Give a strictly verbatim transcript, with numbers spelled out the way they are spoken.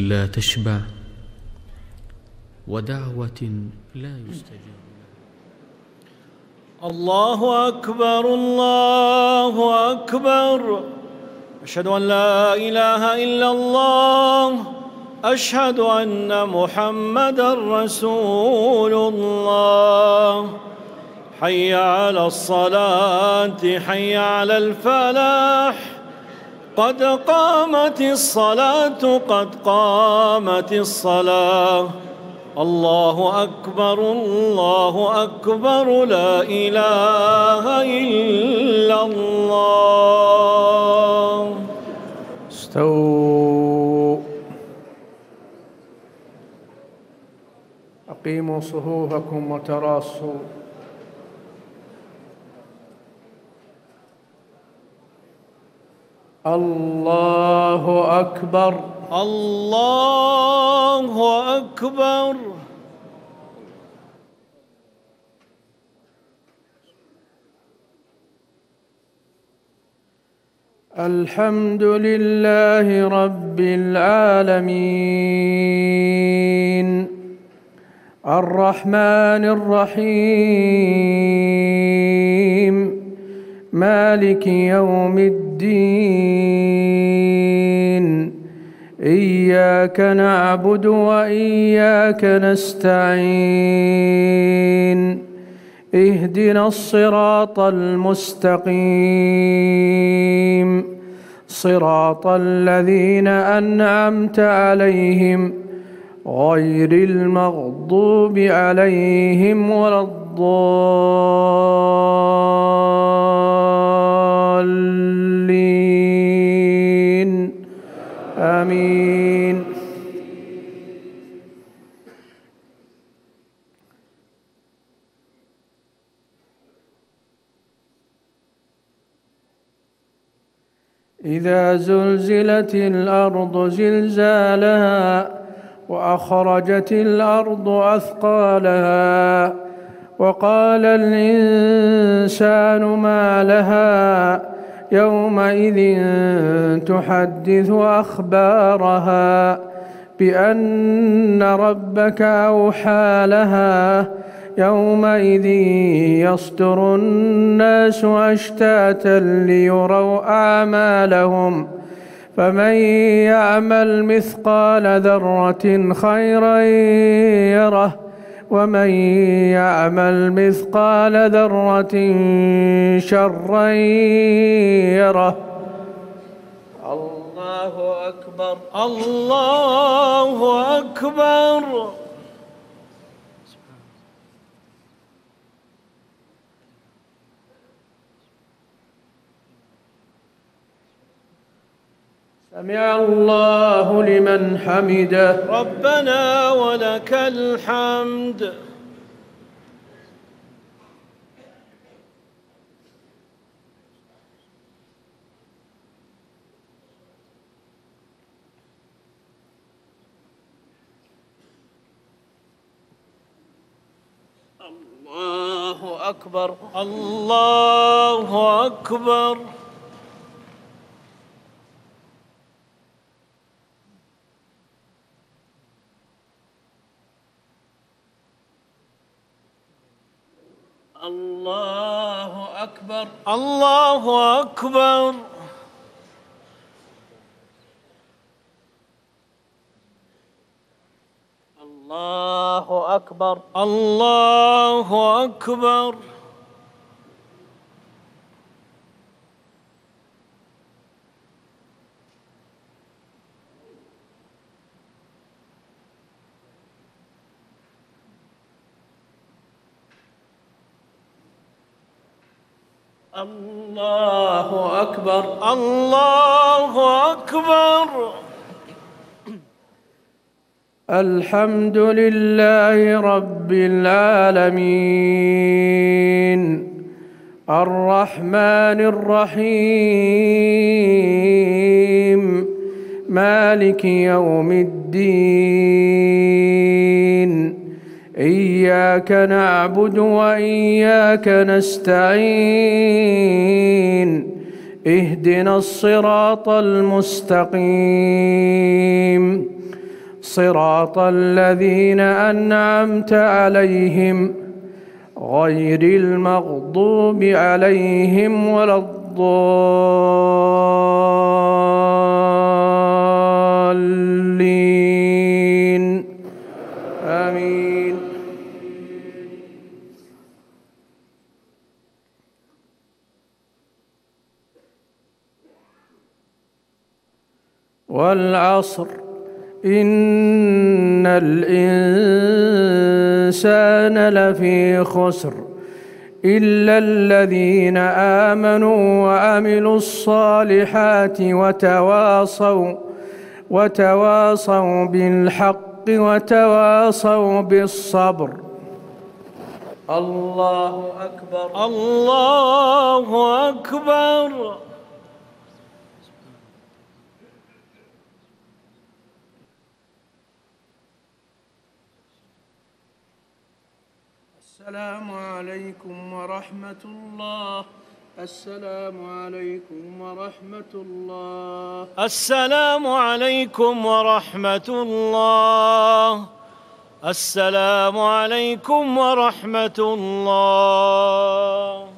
لا تشبع ودعوة لا يستجاب. الله أكبر الله أكبر، أشهد أن لا إله إلا الله، أشهد أن محمدًا رسول الله. حي على الصلاة حي على الفلاح، قد قامت الصلاة قد قامت الصلاة. الله أكبر الله أكبر، لا إله إلا الله. استووا، أقيموا صفوفكم وتراصوا. الله أكبر الله أكبر. الحمد لله رب العالمين، الرحمن الرحيم، مالك يوم الدين. إياك نعبد وإياك نستعين، اهدنا الصراط المستقيم، صراط الذين أنعمت عليهم غير المغضوب عليهم ولا الضالين، آمين. إذا زلزلت الأرض زلزالها وأخرجت الأرض أثقالها وقال الإنسان ما لها يومئذ تحدث أخبارها بأن ربك أوحى لها يومئذ يصدر الناس أشتاتا ليروا أعمالهم، فمن يعمل مثقال ذرة خيرا يره ومن يعمل مثقال ذرة شرا يره. الله أكبر الله أكبر. سمع الله لمن حمده. ربنا ولك الحمد. الله أكبر الله أكبر. الله أكبر الله أكبر. الله أكبر الله أكبر. الله أكبر الله أكبر. الحمد لله رب العالمين، الرحمن الرحيم، مالك يوم الدين. إياك نعبد وإياك نستعين، اهدنا الصراط المستقيم، صراط الذين أنعمت عليهم غير المغضوب عليهم ولا الضالين آمين. والعصر إن الإنسان لفي خسر إلا الذين آمنوا وعملوا الصالحات وتواصوا وتواصوا بالحق وتواصوا بالصبر. الله أكبر. الله أكبر. السلام عليكم ورحمة الله. السلام عليكم ورحمة الله. السلام عليكم ورحمة الله. السلام عليكم ورحمة الله.